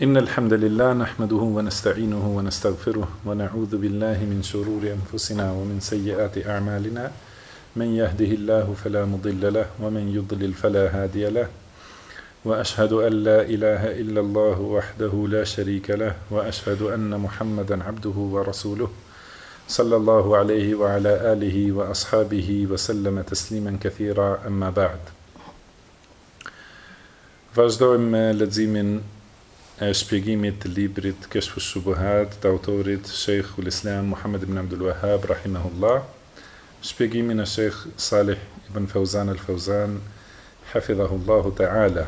إن الحمد لله نحمده ونستعينه ونستغفره ونعوذ بالله من شرور أنفسنا ومن سيئات أعمالنا من يهده الله فلا مضل له ومن يضلل فلا هادي له وأشهد أن لا إله إلا الله وحده لا شريك له وأشهد أن محمدا عبده ورسوله صلى الله عليه وعلى آله وأصحابه وسلم تسليما كثيرا أما بعد. Vazhdojmë me leximin e shpjegimit të librit Keshfu Shubuhat të autorit Sheikhul Islam Muhammad ibn Abdul Wahhab rahimahullah, shpjegimin e Sheikh Salih ibn Fawzan al-Fawzan hafidhahullahu ta'ala.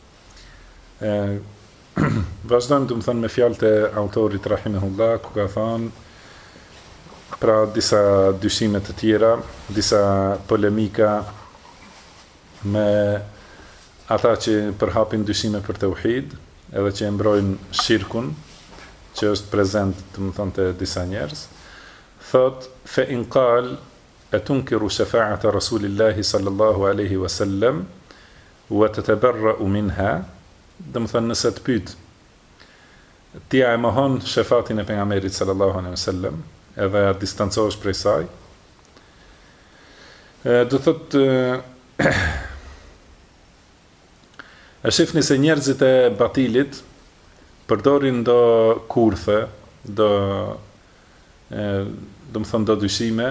Vazhdojmë të më thënë me fjalët e autorit rahimahullah, ku ka thënë pra disa dyshime të tjera, disa polemika me ata që përhapin dyshime për tauhid, edhe që e mbrojnë shirkun, që është prezent të më thënë të disa njerëz, thot, fe in qal, e tunkiru shafa'ata Rasulillahi sallallahu aleyhi wasallam, wa të të berra u minha, dhe më thënë nëse të pyt, tja e mohon shafatin e pejgamberit sallallahu aleyhi wasallam, edhe distancohesh prej saj, do thot, e shifni se njerëzit e batilit përdorin do kurthe, do më thënë do dyshime,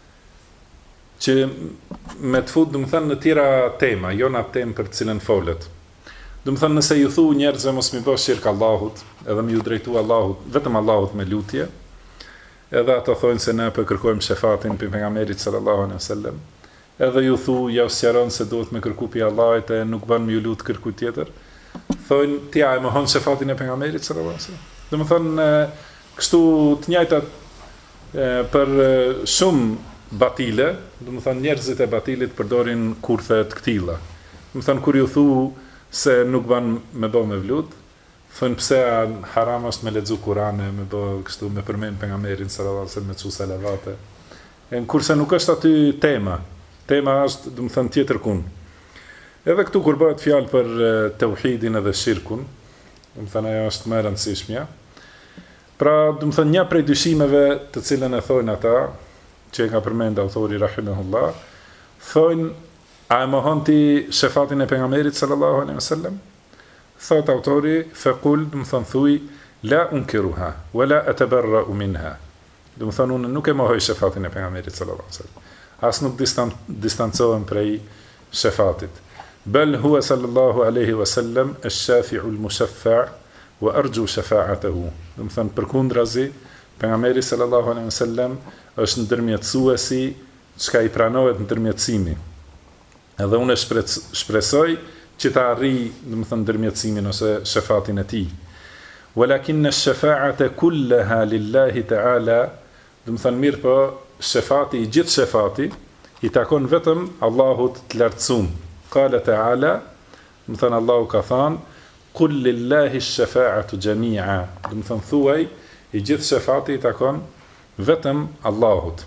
që me të fut, do më thënë në tjera tema, jo në atë temë për cilën folet. Do më thënë nëse ju thu njerëzve mos mi bësh shirk Allahut, edhe mi ju drejtu Allahut, vetëm Allahut me lutje, edhe ato thojnë se ne për kërkojmë shefatin për pejgamberit sallallahu alaihi wasallam, edhe ju thu, ja sqaron se duhet me kërku pi Allahit e nuk bën me ju lut kërku tjetër, thojnë, tja e mohon shefatin e pejgamberit sallallahu alaihi wasallam. Do më thënë, kështu të njëjtat për shumë batile, do më thënë njerëzit e batilit përdorin kurthe të këtilla. Do më thënë, kur ju thu se nuk bën me bë me vlut, thënë pse haram është me lexu Kurane, me bë kështu, me përmend pejgamberin sallallahu alaihi wasallam, me çu salavate. Kurse nuk është aty tema. Tema është, do më thënë, tjetër kun. Edhe këtu kur bëhet fjalë për tauhidin edhe shirkun, do më thënë, ajo është më e rëndësishmja. Pra, do më thënë, një prej dyshimeve të cilën e thojnë ata, që e ka përmend autori rahimahullah, thojnë, a e mohon ti shefatin e pejgamberit sallallahu alaihi wasallam? Thot autori, faqul, do më thënë, thuj, la unkiruha, wala atabarra'u minha. Do më thënë, unë nuk e mohoj shefatin e pejgamberit sallallahu alaihi wasallam. As nuk distancohen prej shefatit. Bel huwa sallallahu alaihi wasallam ash-shafi'u al-mushaffa' wa arju shafa'atahu. Do të thënë përkundrazi, pejgamberi sallallahu alaihi wasallam është ndërmjetësuesi, çka i pranohet ndërmjetësimi. Edhe unë shpresoj që ta arrij, do të thënë ndërmjetësimin ose shefatin e tij. Walakin ash-shafa'ata kullaha lillahi ta'ala, do të thënë mirë po shefati, i gjithë shefati, i takon vetëm Allahut të lartësum. Qala ta'ala, më thënë Allahu ka thënë, Qul lillahi shafa'atu jami'a, do më thënë thuaj, i gjithë shefati i takon vetëm Allahut.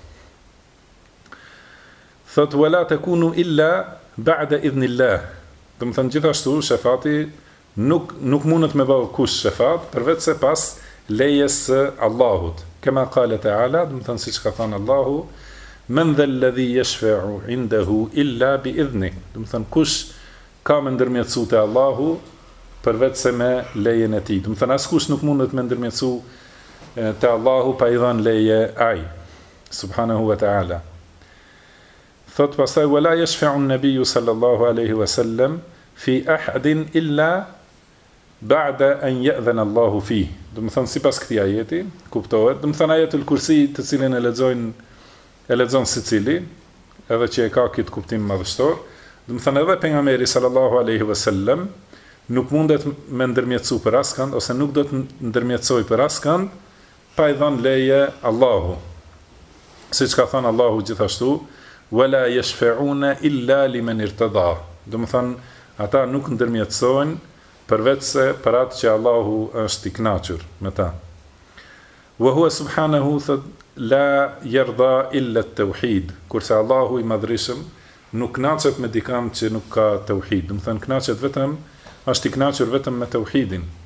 Thot, wala takunu illa ba'da idhnillah, do më thënë gjithashtu, shefati nuk mundet me bëu kush shefat, përveç se pas lejes së Allahut. Kema qala ta'ala, do të thënë siç ka thënë Allahu, men dha alladhi yashfa'u 'indahu illa bi idhnih. Do të thënë kush ka me ndërmjetësu te Allahu përveç se me lejen e tij. Do të thënë askush nuk mundet me ndërmjetësu te Allahu pa i dhënë leje ai, subhanahu wa ta'ala. Thot pastaj wala yashfa'u an-nabiyyu sallallahu alaihi wasallam fi ahadin illa ba'da an ya'dhana Allahu fihi. Do më thënë, si pas këti ajeti, kuptohet, do më thënë ajetul kursi të cilin e lexon si cili, edhe që e ka këtë kuptim madhështor, do më thënë edhe pejgamberi sallallahu aleyhi wasallam nuk mundet me ndërmjetësu për askënd, ose nuk do të ndërmjetësoj për askënd, pa i dhënë leje Allahu. Si që ka thënë Allahu gjithashtu, wala yashfa'una illa liman irtada. Do më thënë, ata nuk ndërmjetësojnë, përveç se për atë që Allahu është i kënaqur me ta. Wa huwa subhanahu la yarda illa at-tauhid. Kurse Allahu i madhrishëm nuk kënaqet me dikam që nuk ka tauhid. Do të thënë kënaqet vetëm, është i kënaqur vetëm me tauhidin.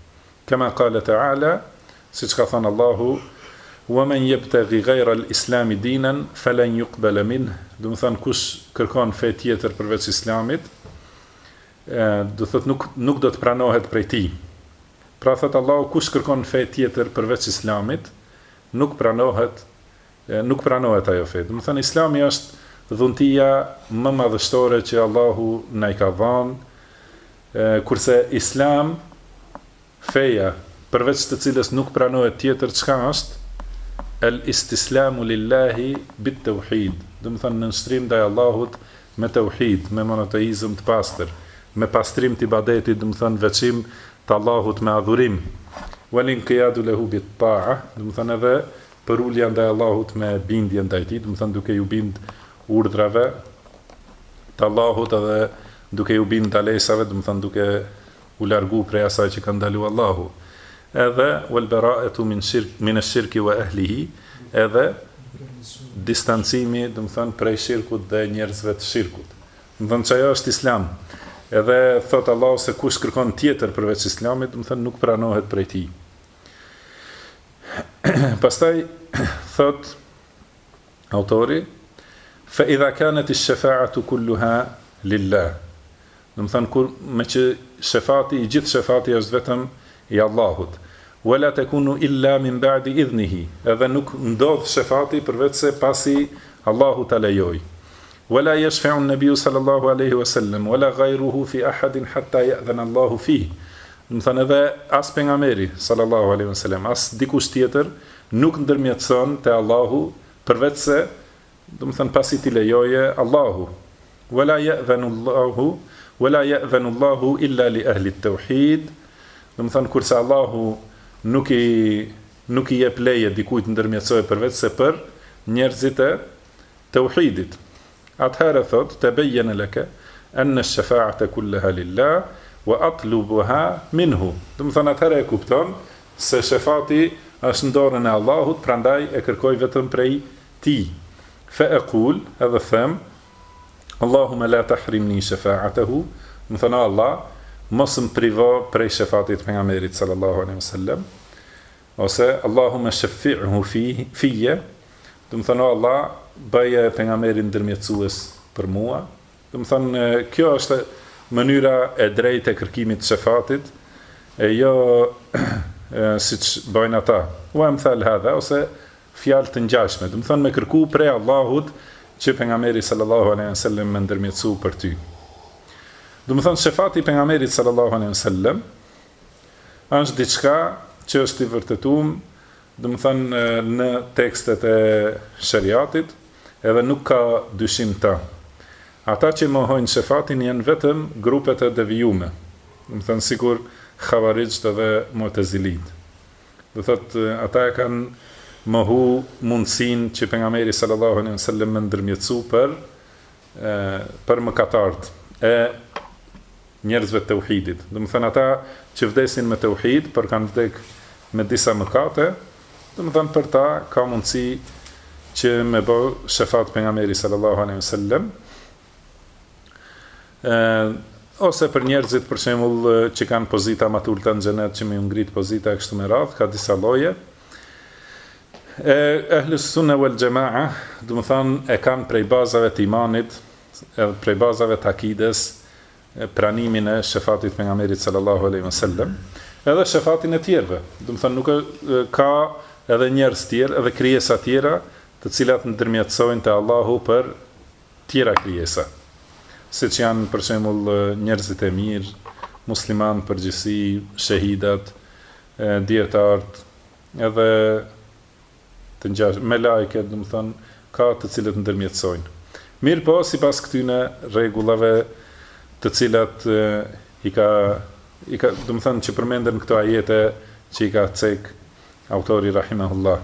Kama qala ta'ala, siç ka thënë Allahu, wa man yabtaghi ghayra al-islami dinan falan yuqbala minh, do të thënë kush kërkon fe tjetër përveç islamit, do thot nuk do të pranohet prej tij. Pra thot Allahu, kush kërkon fe tjetër përveç islamit, nuk pranohet ajo fe. Do të thënë Islami është dhuntia më madhështore që Allahu na i ka dhënë, kurse Islam, feja përveç të cilës nuk pranohet tjetër, çka është? El istislamu lillahi bit tauhid. Do të thënë nënshtrim ndaj Allahut me tauhid, me monoteizëm të pastër, me pastrim të ibadetit, do të thënë veçim të Allahut me adhurim. Wal inqiyadu lahu bit ta'a, do të thënë edhe për ulja ndaj Allahut me bindje ndaj tij, do të thënë duke ju bind urdhrave të Allahut edhe duke ju bind dalesave, do të thënë duke u largu prej asaj që ka ndaluar Allahu. Edhe wal bara'atu min ash-shirki wa ahlihi, edhe distancimi, do të thënë prej shirkut dhe njerëzve të shirkut. Do të thënë çajo është Islam. Edhe thot Allahu se kush kërkon tjetër përveç Islamit, do të thënë nuk pranohet prej tij. Pastaj thot autori, fa idha kanat ash-shafa'atu kulluha lillah. Do të thënë kur me që shefati, i gjithë shefati është vetëm i Allahut. Wala takunu illa min ba'di idhnihi, edhe nuk ndodh shefati përveç se pasi Allahu ta lejoj. Wala yashfa'u an-nabiy sallallahu alaihi wasallam wala ghayruhu fi ahadin hatta ya'dhana Allahu fihi. Do të thënë edhe as pejgamberi sallallahu alaihi wasallam, as dikush tjetër nuk ndërmjetëson te Allahu përveç se, do të thënë pasi ti lejoje Allahu. Wala ya'dhanu Allahu illa li ahli at-tauhid. Do të thënë kurse Allahu nuk i jep leje dikujt ndërmjetësoj përveç se për njerëzit e tauhidit. Atëherë thot, tabayyana laka anna ash-shafa'ata kullaha lillah wa atlubuha minhu. Do të thënë atëherë e kupton se shefati është në dorën e Allahut, prandaj e kërkoj vetëm prej tij. Fa aqul, edhe them, Allahumma la tahrimni shafa'atahu, do të thënë Allah, mos më privo prej shefatit pejgamberit sallallahu alaihi wasallam, ose Allahumma shaffi'hu fiyya, do të thënë Allah, bëje pejgamberin ndërmjetësues për mua. Do të thënë kjo është mënyra e drejtë e kërkimit të shefatit, e jo siç bëjnë ata. Wa amthal hadha, ose fjalë të ngjashme, do të thënë me kërku prej Allahut që pejgamberi sallallahu alaihi wasallam më ndërmjetësoj për ty. Do të thënë shefati i pejgamberit sallallahu alaihi wasallam është diçka që është i vërtetuar, do të thënë në tekstet e shariatit, edhe nuk ka dyshim ta. Ata që mohojnë shefatin janë vetëm grupet e devijume, do të thënë sikur Khawarijt dhe Mu'tazilit. Do thotë ata e kanë mohu mundësinë që pejgamberi sallallahu alaihi wasallam më ndërmjetësoi për mëkatarët e njerëzve të tauhidit. Do të thënë ata që vdesin me tauhid, por kanë vdek me disa mëkate, do të thënë për ta ka mundësi që me bë shefat pejgamberi sallallahu alaihi wasallam. Ose për njerëzit për shembull që kanë pozita më të ulta në xhenet, që më ngrit pozita kështu me radhë, ka disa lloje. Ahlus sunna wal jamaa, do të thënë e kanë prej bazave të imanit, edhe prej bazave të akides, pranimin e shefatit pejgamberit sallallahu alaihi wasallam, edhe shefatin e tjerëve. Do të thënë nuk ka edhe njerëz tjerë, edhe krijesa tjera, të cilat ndërmjetësojnë te Allahu për tjera krijesa. Siç janë për shembull njerëzit e mirë, muslimanë përgjithësi, shahidat, dietarët, edhe të ngjashëm me lajket, do të thënë ka të cilët ndërmjetësojnë. Mirë po, sipas këtyne rregullave të cilat i ka do të thënë që përmenden këto ajete që i ka cek autori rahimahullah.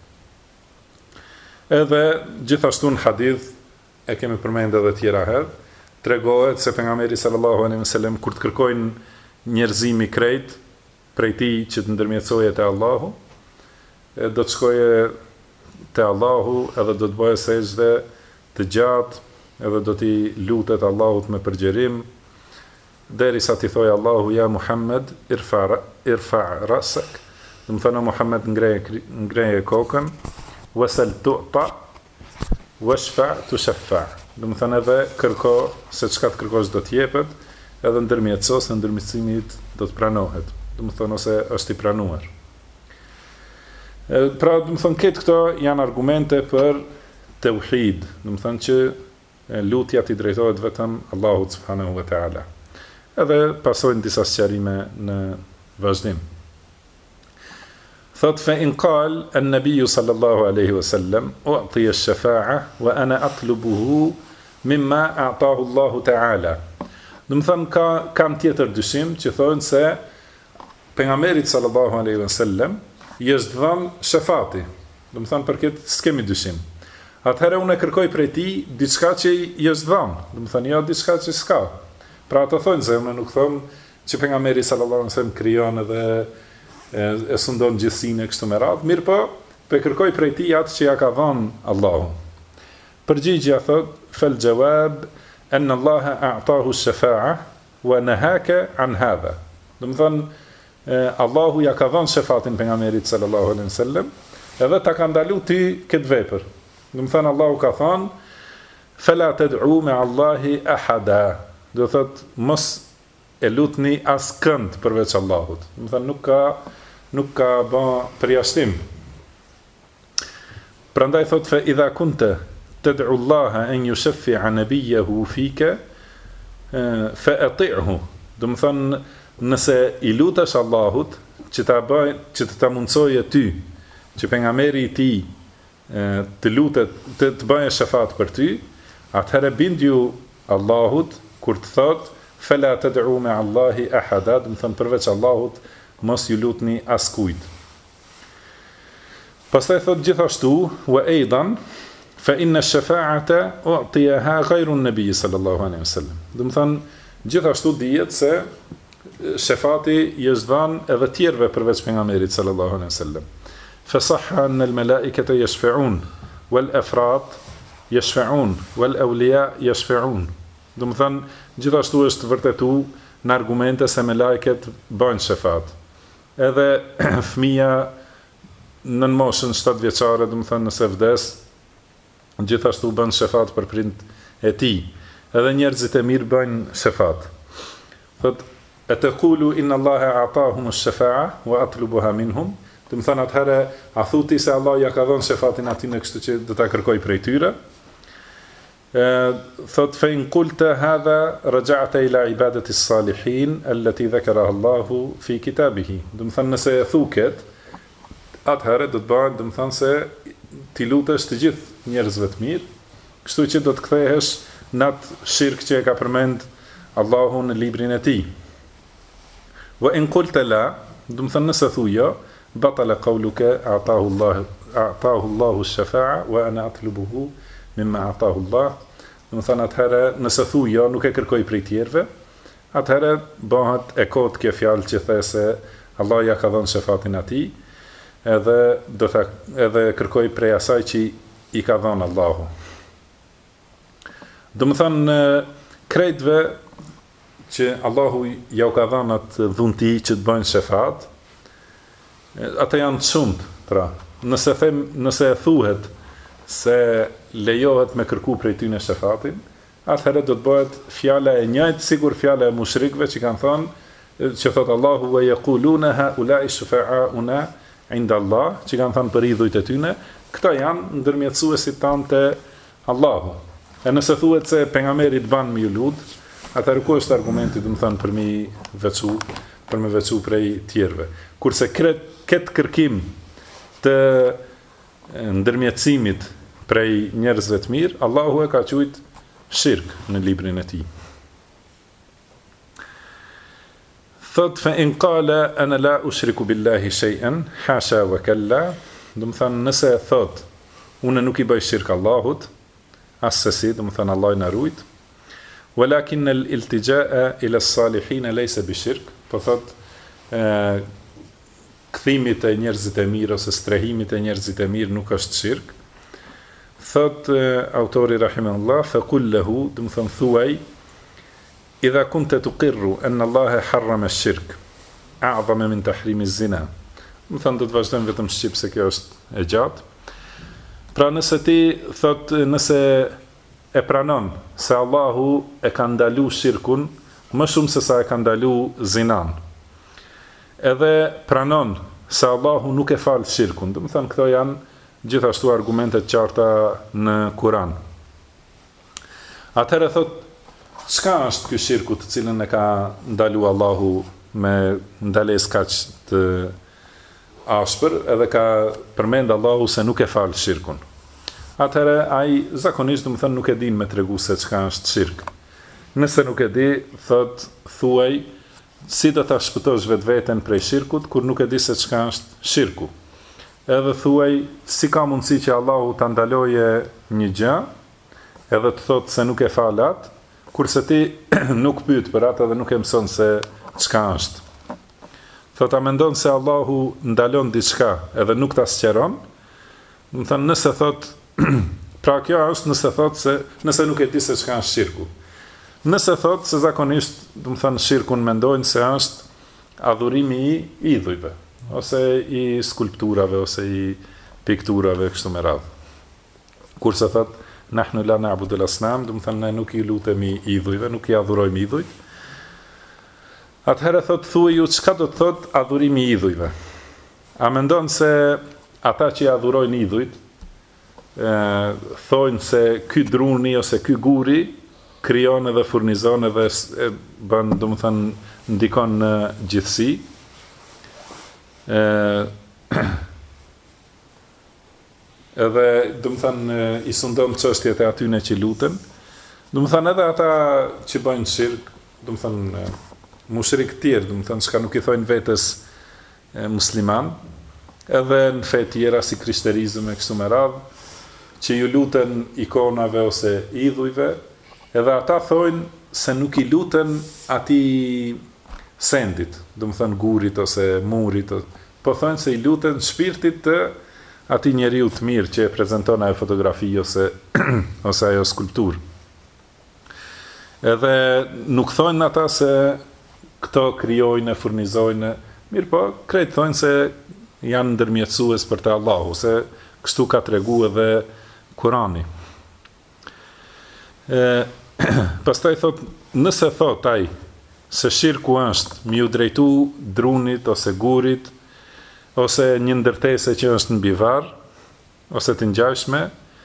Edhe gjithashtu në hadith, e kemi përmendur edhe tjera herë, tregohet se pejgamberi sallallahu alaihi wasallam kur të kërkojnë njerëzimi krejt prej tij që të ndërmjetësoje te Allahu, do të shkoje te Allahu edhe do të bëje sejdë të gjatë, edhe do t'i lutet Allahut me përgjerim, derisa ti thoj Allahu ja Muhammed irfa rasak, do të thonë Muhammed ngreje kokën, wasal tu'ta washfa tushaffa, do të thonë edhe kërko se çka të kërkosh do të jepet, edhe ndërmjetëso se ndërmjetësimit do të pranohet, do të thonë ose është i pranuar. Pra, do të thonë këto janë argumente për tauhid, do të thonë që lutja t'i drejtohet vetëm Allahut subhanahu wa ta'ala. Edhe pasojnë disa sqarime në vazhdim. Thot fa in qal an-nabiy sallallahu alaihi wasallam u'tiya ash-shafa'a wa ana atlubuhu mimma a'tahu Allahu ta'ala. Do të thonë kam tjetër dyshim që thonë se pejgamberit sallallahu alaihi wasallam i është dhënë shafati. Do të thonë për këtë s'kemi dyshim. Atëherë unë e kërkoj prej tij diçka që i është dhënë, do të thonë jo diçka që s'ka. Pra ato thonë se unë nuk them që pejgamberi sallallahu alaihi wasallam krijon edhe e sundon gjithësinë e kështu me radhë, mirë po kërkoj prej tij atë që ja ka dhënë Allahu. Përgjigjja thot fal jawab an Allah a'tahu ash-shafa'a wa nahaka an hadha. Do të thonë Allahu ja ka dhënë shafatin pejgamberit sallallahu alaihi wasallam, edhe ta ka ndalu ti këtë vepër. Do të thonë Allahu ka thënë fala tad'u ma'a Allahi ahada. Do thot mos e lutni askënd përveç Allahut. Do thënë nuk ka bë përjashtim. Prandaj thot fa idha kunta tad'u Allah an yushaffi'a nabiyahu fika fa ati'hu. Do të thonë nëse i lutesh Allahut që ta mundsojë ty, që pejgamberi i tij të lutet të bëjë shafat për ty, atëherë bindju Allahut kur të thot fala tad'u ma'a Allahi ahada, do të thonë përveç Allahut mos ju lutni askujt. Pastaj thot gjithashtu wa aidan fa inna ash-shafa'ata u'tiyaha ghayru an-nabi sallallahu alaihi wasallam. Do të thonë gjithashtu dihet se shafati i është dhënë edhe tjerëve përveç pejgamberit sallallahu alaihi wasallam. فصح أن الملائكة يشفعون والأفراد يشفعون والأولياء يشفعون. Do të thënë gjithashtu është vërtetu në argumente se me lajket bëjnë shefat. Edhe fëmia në moshën 7 vjeçare, do të thënë nëse vdes, gjithashtu bën shefat për prind e tij. Edhe njerëzit e mirë bëjnë shefat. Thot ataqulu inna Allaha a'tahum ash-shafa'a wa atlubuha minhum. Do të thënë atëherë a thuti se Allah ja ka dhënë shefatin atij në kështu që do ta kërkoj prej tyre. Thot fa in qulta hadha raja'ta ila ibadati as-salihin allati dhakaraha Allahu fi kitabihi. Do të thënë nëse e thuket, atëherë do të bëhet, do të thënë se ti lutesh të gjithë njerëzve të mirë, kështu që do të kthehesh në atë shirk që e ka përmend Allahu në librin e tij. Wa in qulta la, do të thënë nëse thuja batala qawluka a'tahu Allahu ash-shafa'a wa ana atlubuhu mimma a'tahu Allah. Do të thënë atëherë nëse thuja nuk e kërkoj prej tjerëve, atëherë bëhet e kot kjo fjalë që the se Allah ja ka dhënë shefatin atij, edhe kërkoj prej asaj që i ka dhënë Allahu. Do të thënë krejtve që Allahu ja u ka dhënë atë dhunti që të bëjnë shefat, ata janë të shumt, pra, nëse e thuhet se lejohet me kërku prej tyne shefatin, atëherë do të bëhet fjala e njëjtë, sigur fjala e mushrikëve që kanë thënë, që thot Allahu wa yaquluna haula'i shufa'auna 'inda Allah, që kanë thënë për idhujt e tyne, këta janë ndërmjetësuesit tanë te Allahu. E nëse thuhet se pejgamberit ban me ju lut, atëherë ku është argumenti, do të thënë për me veçu prej tjerëve. Kurse këtë kërkim të ndërmjetësimit prej njerëzve të mirë, Allahu e ka quajtur shirk në librin e tij. Thot fa in qala ana la ushriku billahi shay'an hasha wa kalla, do të thënë nëse thot unë nuk i bëj shirk Allahut, asesi, do të thënë Allah na ruajt, walakin al-iltija'a ila as-salihin laysa bi-shirk, po thot kthimit e njerëzit e mirë ose strehimit e njerëzit e mirë nuk është shirk. Thot autori rahimahullah fa qul lahu, do të thënë thuaj idha kunte tuqirru anna Allahe harrama shirk, a'dhama min tahrimi zina. Më thënë do të vazhdojmë vetëm shqip se kjo është e gjatë. Pra nëse ti thot, nëse e pranon se Allahu e ka ndalu shirkun më shumë se sa e ka ndalu zinan, edhe pranon se Allahu nuk e falë shirkun, dhe më thënë këto janë gjithashtu argumentet qarta në Kur'an. Atëherë thot, çka është ky shirku të cilën e ka ndalu Allahu me ndales kaq të ashpër, edhe ka përmend Allahu se nuk e falë shirkun. Atëherë ai zakonisht do të thënë nuk e din me tregu se çka është shirk. Nëse nuk e di, thot thuaj si do ta shpëtosh vetveten prej shirkut kur nuk e di se çka është shirku. Edhe thuaj si ka mundësi që Allahu ta ndaloje një gjë, edhe të thot se nuk e fal atë, kurse ti nuk pyet për atë dhe nuk e mëson se çka është. Thot a mendon se Allahu ndalon diçka edhe nuk ta sqaron? Do të thënë nëse thot pra kjo është nëse thot se nëse nuk e di se çka është shirku. Nëse thot se zakonisht, do të thënë shirkun mendojnë se është adhurimi i idhujve, ose i skulpturave, ose i pikturave kështu me radhë. Kurse thot nahnu la na'budu al-asnam, do të thënë ne nuk i lutemi idhujve, nuk i adhurojmë idhujt. Atëherë thot thuaj ju çka do të thot adhurimi i idhujve. A mendon se ata që i adhurojnë idhujt thonë se ky druni ose ky guri krijon edhe furnizon edhe bën, do të thënë, ndikon në gjithësi. Edhe, do të thënë, i sundon çështjet e atyne që luten. Do të thënë edhe ata që bëjnë shirk, do të thënë mushrik tjerë, do të thënë çka nuk i thonë vetes musliman, edhe në fe tjera si krishterizëm e kështu me radhë, që ju luten ikonave ose idhujve, edhe ata thonë se nuk i luten atij sendit, do të thënë gurit ose murit, po thonë se i luten shpirtit të atij njeriu të mirë që e prezanton ajo fotografi ose ose ajo skulpturë. Edhe nuk thonë ata se këto krijojnë, furnizojnë, mirë po, krejt thonë se janë ndërmjetësues për të Allahu, se kështu ka tregu edhe Kurani. Pastaj thot, nëse thot ai se shirku është mi u drejtu drunit ose gurit, ose një ndërtese që është mbi varr, ose të ngjashme,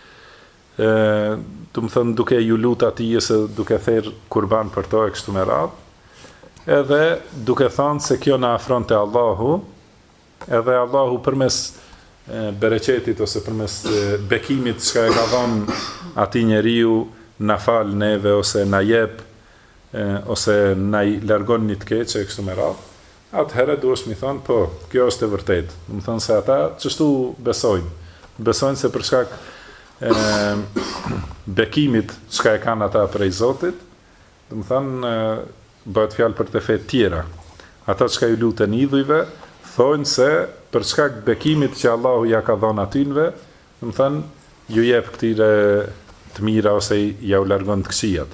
do të thënë duke ju lut atij ose duke thirr kurban për to e kështu me radhë, edhe duke thënë se kjo na afron te Allahu, edhe Allahu përmes bereqetit ose përmes bekimit çka e ka dhënë atij njeriu na fal neve ose na jep ose na i largon një të keq e kështu me radhë. Atëherë duhet mi thonë, po, kjo është e vërtetë. Do të thonë se ata çështu besojnë. Besojnë se për shkak bekimit çka e kanë ata prej Zotit, do të thonë bëhet fjalë për të fe tjera. Ata çka ju luten idhujve, thonë se për shkak bekimit që Allahu ja ka dhënë atynve, do të thonë ju jep këtyre të mira ose ja u largon të këqijat.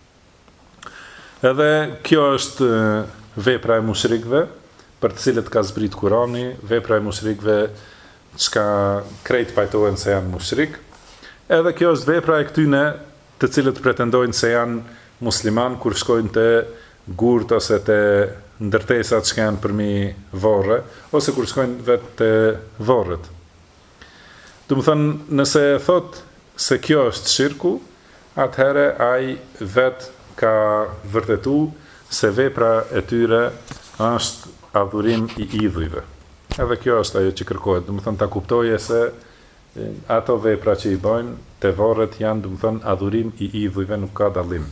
Edhe kjo është vepra e mushrikëve, për të cilët ka zbrit Kurani, vepra e mushrikëve çka krejt pajtohen se janë mushrik. Edhe kjo është vepra e këtyne të cilët pretendojnë se janë musliman kur shkojnë te gurt ose te ndërtesat që janë përmi varre, ose kur shkojnë vetë te varret. Do të thënë, nëse thot se kjo është shirku, atëherë ai vetë ka vërtetu se vepra e tyre është adhurim i idhujve. Edhe kjo është ajo që kërkohet, do të thënë ta kuptoje se ato vepra që i bëjnë te varret janë, do të thënë, adhurim i idhujve, nuk ka dallim.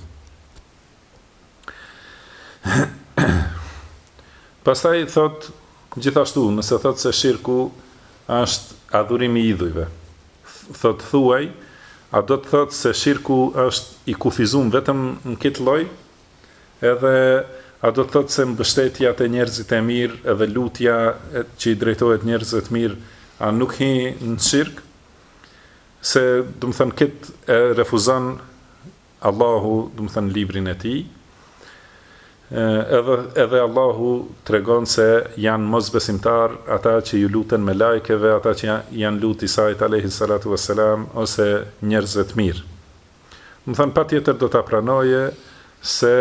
Pastaj thot gjithashtu, nëse thot se shirku është adhurimi i idhujve, thot thuaj, a do të thot se shirku është i kufizuar vetëm në këtë lloj, edhe a do të thot se mbështetja te njerëzit e mirë edhe lutja që i drejtohet njerëzve të mirë, a nuk hi në shirk? Se, do të thënë, këtë e refuzon Allahu, do të thënë, librin e tij. edhe Allahu tregon se janë mosbesimtar ata që ju luten me lajkeve, ata që janë lut Isait alayhi salatu wassalam ose njerëzve të mirë. Më thënë patjetër do ta pranoje se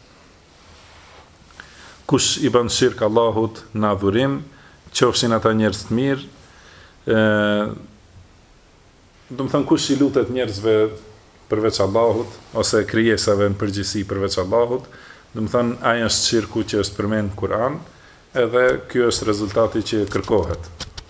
kush i bën shirk Allahut në adhurim, qofshin ata njerëz të mirë, do të thënë kush i lutet njerëzve përveç Allahut ose krijesave në përgjithësi përveç Allahut, do të thënë ai është shirku që është përmend në Kur'an, edhe ky është rezultati që kërkohet.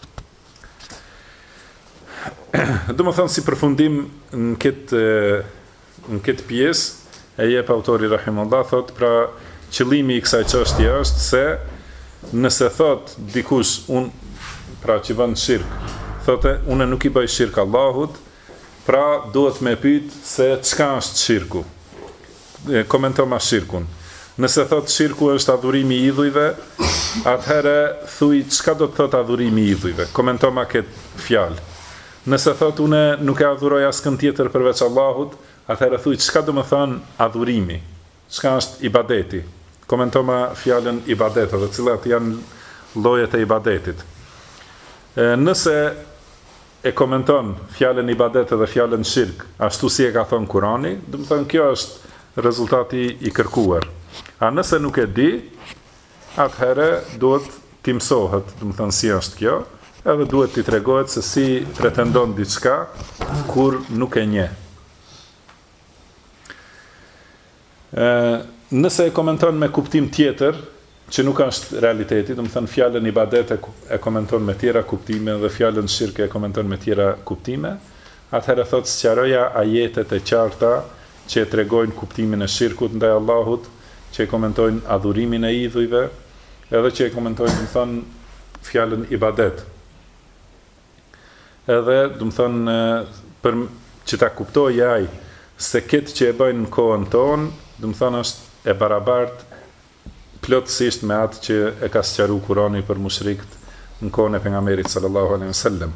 Do të thënë si përfundim në këtë pjesë e jep autori rahimahullah thot, pra qëllimi i kësaj çështje është se nëse thot dikush pra që bën shirk, thotë unë nuk i bëj shirk Allahut, pra duhet me pyet se çka është shirku. Komento ma shirkun. Nëse thot shirku është adhurimi i idhujve, atëherë thuj çka do të thot adhurimi i idhujve. Komento ma këtë fjalë. Nëse thot unë nuk e adhuroj askën tjetër përveç Allahut, atëherë thuj çka do të thonë adhurimi. Çka është ibadeti. Komento ma fjalën ibadet, dhe cilat janë llojet e ibadetit. Nëse e komenton fjalën ibadet dhe fjalën shirk, ashtu si e ka thënë Kurani, do të thonë kjo është rezultati i kërkuar. A nëse nuk e di, atëherë duhet t'i mësohet, do të thonë si është kjo, edhe duhet t'i tregohet se si pretendon diçka kur nuk e njeh. Nëse e komenton me kuptim tjetër, që nuk është realiteti, do të thënë fjalën ibadet e komenton me tjera kuptime dhe fjalën shirk e komenton me tjera kuptime, atëherë thotë sqaroja ajetet e qarta që e tregojnë kuptimin e shirkut ndaj Allahut, që e komentojnë adhurimin e idhujve, edhe që e komentojnë, do të thënë, fjalën ibadet. Edhe, do të thënë, për që ta kuptojë ai se këtë që e bëjnë në kohën tonë, do të thënë është e barabartë plotësisht me atë që e ka sqaruar Kurani për mushrikët në kohën e pejgamberit sallallahu alaihi wasallam.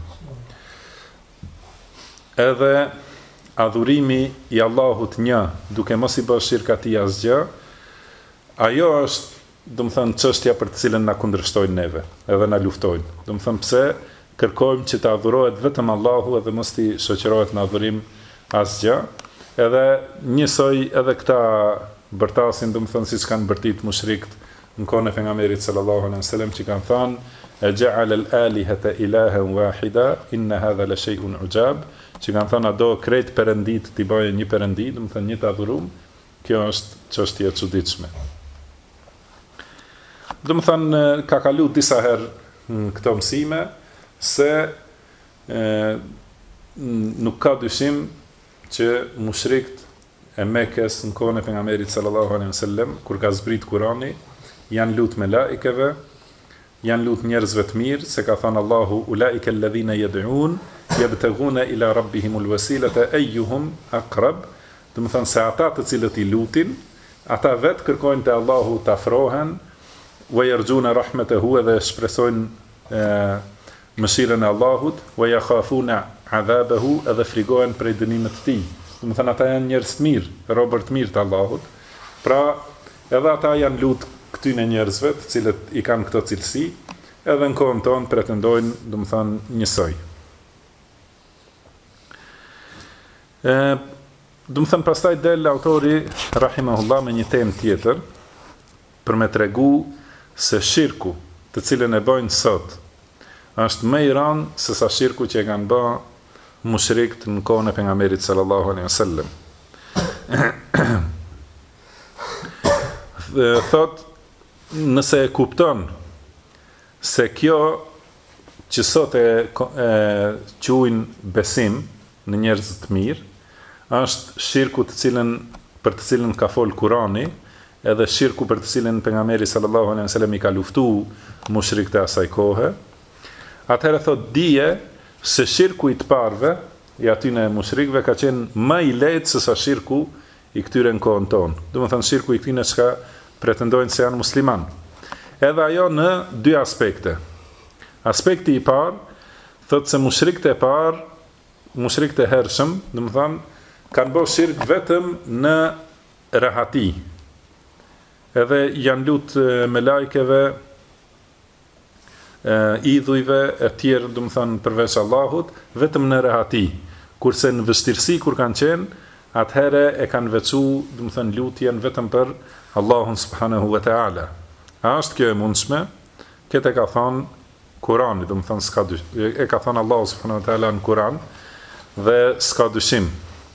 Edhe adhurimi i Allahut një, duke mos i bërë shirk atij asgjë, ajo është, do të thënë, çështja për të cilën na kundërshtojnë neve, edhe na luftojnë. Do të thënë pse kërkojmë që të adhurohet vetëm Allahu edhe mos t'i shoqërohet në adhurim asgjë. Edhe njësoj edhe këta bërtasin, do të thënë, siç kanë bërtit mushrikët në kohën e pejgamberit sallallahu alaihi wasallam, që kanë thënë e ja'ala al-alihata ilahan wahida inna hadha la shay'un ujab, që kanë thënë do krejt perëndit t'i bëjë një perëndi, do të thënë një të adhurum, kjo është çështje e çuditshme. Do të thënë ka kalu disa herë në këto mësime se nuk ka dyshim që mushrikët e Mekës në kohën e pejgamberit sallallahu alaihi wasallam, kur ka zbrit Kurani, janë lut me laikeve, janë lut njerëzve të mirë, se ka thënë Allahu ulaika alladhina yad'un yabtaghuna ila rabbihimul wasilata ayyuhum aqrab. Do të thënë se ata të cilët i lutin, ata vetë kërkojnë te Allahu të afrohen, wa yarjuna rahmatahu, edhe shpresojnë mëshirën e Allahut, wa yakhafuna adhabahu, edhe frigohen prej dënimit të tij. Do të thënë ata janë njerëz të mirë, robër të mirë të Allahut. Pra, edhe ata janë lut këtyne njerëzve, të cilët i kanë këto cilësi, edhe në kohën tonë pretendojnë, do të thënë, njësoj. Do të thënë pastaj del autori rahimahullah me një temë tjetër për me tregu se shirku, të cilën e bëjnë sot, është më i rëndë se sa shirku që e kanë bërë mushrikët në kohën e pejgamberit sallallahu alaihi wasallam. Thot, nëse e kupton se kjo që sot e quajnë besim në njerëz të mirë, është shirku për të cilën ka fol Kurani, edhe shirku për të cilën pejgamberi sallallahu alaihi wasallam i ka luftuar mushrikët e asaj kohe, atëherë thot dije se shirku i të parëve, i atyne mushrikëve, ka qenë më i lehtë se sa shirku i këtyre në kohën tonë. Do të thënë shirku i këtyne që pretendojnë se janë musliman. Edhe ajo në dy aspekte. Aspekti i parë, thot se mushrikët e parë, mushrikët e hershëm, do të thënë, kanë bërë shirk vetëm në rahati. edhe janë lutë me lajkeve, idhujve e tjerë, do të thënë përveç Allahut, vetëm në rehati, kurse në vështirësi kur kanë qenë, atëherë e kanë veçu, do të thënë lutjen vetëm për Allahun subhanahu wa taala. A është kjo e mundshme? Këtë e ka thënë Kurani, do të thënë s'ka dyshim. E ka thënë Allahu subhanahu wa taala në Kur'an dhe s'ka dyshim.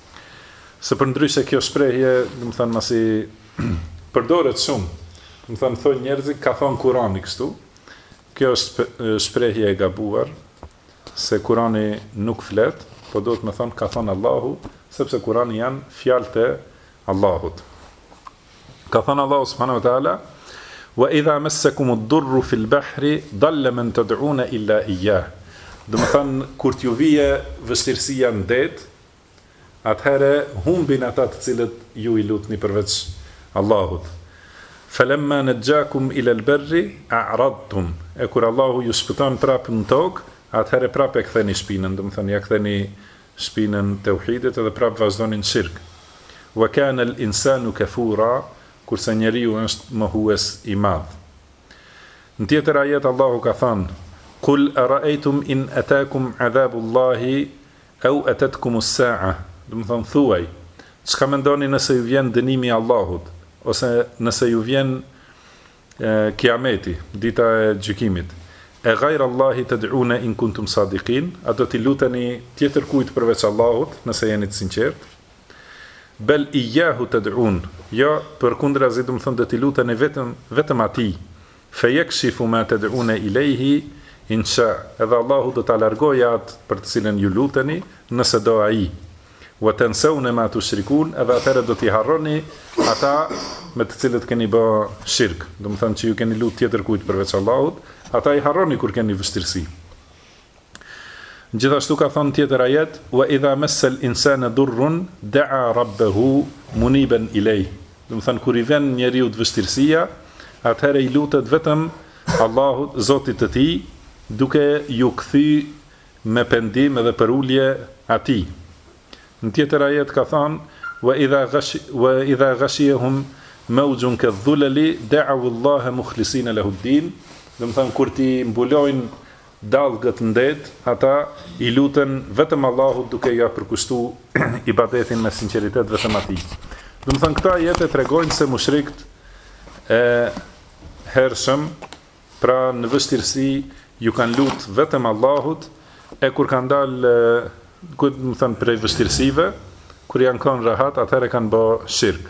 Se përndryshe kjo shprehje, do të thënë masi përdoret shumë. Do të thënë thonë njerëzit ka thënë Kurani kështu. Kjo është shprehje e gabuar, se Kurani nuk flet, po do të më thonë ka thënë Allahu, sepse Kurani janë fjalët e Allahut. Ka thënë Allahu subhanahu wa taala: "Wa idha massakum ad-durru fil bahri dalla man tad'una illa iyyah." Do të thënë kur t'ju vije vështirësia në det, atëherë humbin ata të cilët ju i lutni përveç Allahut. "Falamma najjakum ila al-barri a'radtum." E kur Allahu ju shpëton prapë në tokë, atëherë prapë e ktheni shpinën, do të thënë ja ktheni shpinën tauhidit edhe prapë vazhdoni në shirk. "Wa kana al-insanu kafura." Kurse njeriu është mohues i madh. Në tjetër ajet Allahu ka thënë: "Qul ara'aytum in atakum 'adhabullahi aw atatkum as-sa'a." Do të thonë thuaj, çka mendoni nëse ju vjen dënimi i Allahut ose nëse ju vjen kiameti, dita e gjykimit. "E ghayra Allahi tad'una in kuntum sadiqin." A do t'i luteni tjetër kujt përveç Allahut nëse jeni të sinqert? "Bel iyyahu tad'un." Jo, përkundrazi do të thonë do t'i luteni vetëm atij. "Fa yakshifu ma tad'una ilayhi in sha." Edhe Allahu do ta largojë atë për të cilën ju luteni, nëse do ai. "Wa tansawna ma tushrikun." Edhe atëherë do t'i harroni ata me të cilët keni bë shirk. Do të thonë që ju keni lut tjetër kujt përveç Allahut, ata i harroni kur keni vështirësi. Gjithashtu ka thënë tjetër ajet: "Wa idha massa al-insana durrun da'a rabbahu muniban ilayh." Do të thënë kur i vjen njeriu të vështirësia, atëherë i lutet vetëm Allahut, Zotit të tij, duke ju kthy me pendim edhe për ulje atij. Në tjetër ajet ka thënë: "Wa idha ghashiyahum mawjun kadh-dhulali da'u Allaha mukhlisina lahu ad-din." Do të thënë kur ti mbulojnë dallgët në det, ata i luten vetëm Allahut duke ja përkushtuar ibadetin me sinqeritet vetëm atij. Do të thënë këta ajete tregojnë se mushrikët e hershëm, pra në vështirësi ju kanë lut vetëm Allahut, e kur kanë dalë, do të thënë prej vështirësive, kur janë kanë rahat, atëherë kanë bë shirk.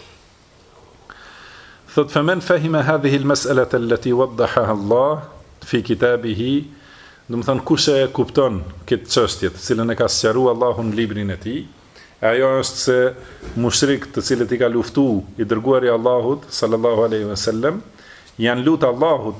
Thot faman fahima hadhihi al-mas'alata allati waddahaha Allah fi kitabihi. Do të thënë kush e kupton këtë çështje, të cilën e ka sqaruar Allahu në librin e tij, ajo është se mushrikët të cilët i ka luftuar i dërguari i Allahut sallallahu alaihi wasallam janë lut Allahut,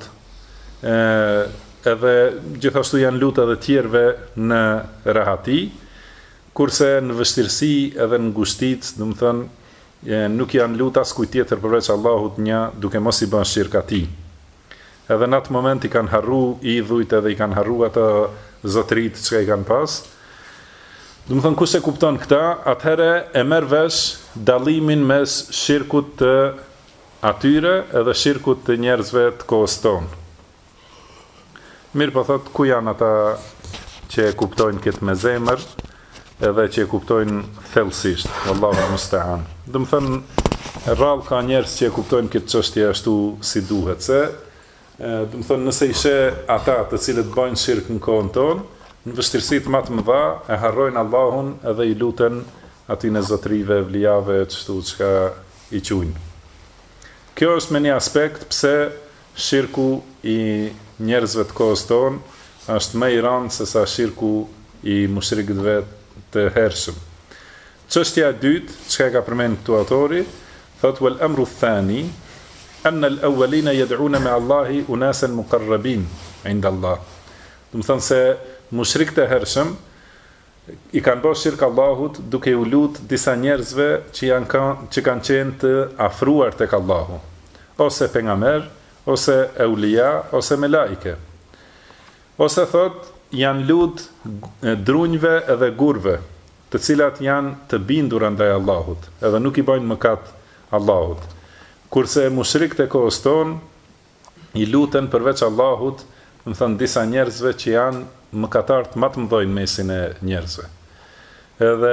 edhe gjithashtu janë lut edhe tjerëve në rahati, kurse në vështirësi edhe në ngushticë, do të thënë nuk janë lut as kujt tjetër përveç Allahut një, duke mos i bën shirk atij. Edhe në atë moment i kanë harru idhujt edhe i kanë harru ato zotërit që i kanë pas. Do të thënë kush e kupton këta, atëherë e merr vesh dallimin mes shirkut të atyre edhe shirkut të njerëzve të kohës tonë. Mirë po thot, ku janë ata që e kuptojnë këtë me zemër edhe që e kuptojnë thellësisht, wallahu musta'an. Do të thënë rrallë ka njerëz që e kuptojnë këtë çështje ashtu si duhet, se do të thënë nëse ishe ata të cilët bëjnë shirk në kohën tonë, në vështirësitë më të mëdha e harrojnë Allahun edhe i luten atij në zotrive, vlijave, çështu çka i quajnë. Kjo është me një aspekt pse shirku i njerëzve të kohës tonë është më i rëndë se sa shirku i mushrikëve të hershëm. Çështja e dytë, çka ka përmendur këtu autori, thotë wal amru thani anna al-awwalina yad'una ma'a Allahi unasan muqarrabin 'inda Allah. Do të thonë se mushrikët e hershëm i kanë bërë shirk Allahut duke u lut disa njerëzve që kanë qenë të afruar tek Allahu, ose pejgamber, ose eulija, ose melaike. Ose thot janë lut drunjve edhe gurve, të cilat janë të bindur ndaj Allahut, edhe nuk i bëjnë mëkat Allahut. Kurse mushrikët e kohës tonë i luten përveç Allahut, do të thënë disa njerëzve që janë mëkatarët më të mëdhenj mesin e njerëzve. Edhe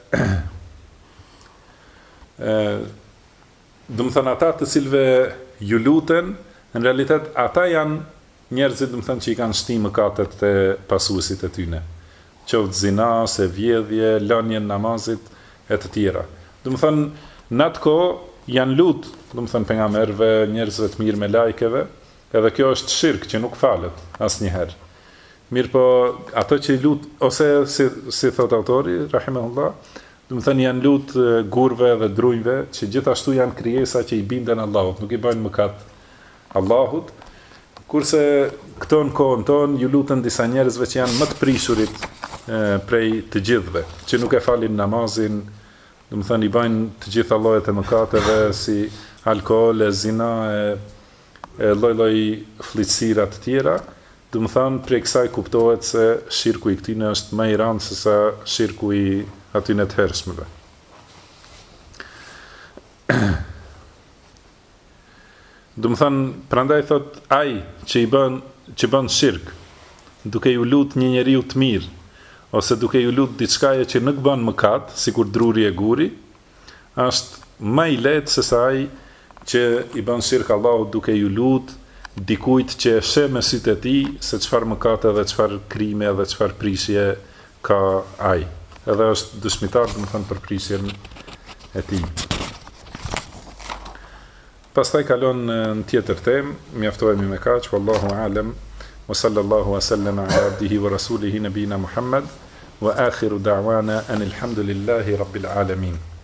do të thënë ata të cilëve ju luten, në realitet ata janë njerëzit do të thënë që i kanë shti mëkatet të pasuesit e tyre. Qoftë zina, se vjedhje, lënien namazit e të tjera. Do të thënë në atë kohë janë lut, do të thënë pejgamberëve, njerëzve të mirë me lajkeve, edhe kjo është shirk që nuk falet asnjëherë. Mirë po, ato që i lut, ose si thot autori, rahimahullah, do të thënë janë lut gurve dhe drujve, që gjithashtu janë krijesa që i binden Allahut, nuk i bëjnë mëkat Allahut, kurse këto në kohën tonë ju luten disa njerëzve që janë më të prishurit prej të gjithëve, që nuk e falin namazin, do të thënë i bëjnë të gjitha llojet e mëkateve si alkool, zina, lloj-lloj fllitësira të tjera. Do të thënë prej kësaj kuptohet se shirku i këtyre është më i rëndë se sa shirku i atyre të hershmëve. Do të thënë prandaj thot ai që bën shirk, duke ju lut një njeriu të mirë, ose duke ju lut diçkaje që nuk bën mëkat, sikur druri e guri, është më i lehtë se sa ai që i bën shirk Allahut duke ju lut dikujt që e sheh me sytë e tij se çfarë mëkate dhe çfarë krime dhe çfarë prishje ka ai. Edhe është dëshmitar do të thënë për prishjen e tij. Pastaj kalon në tjetër temë, mjaftohemi me kaq, wallahu alem, wa sallallahu wa sallama ala abdihi wa rasulihi nabina Muhammad, wa akhiru da'wana anil hamdulillahi rabbil alamin.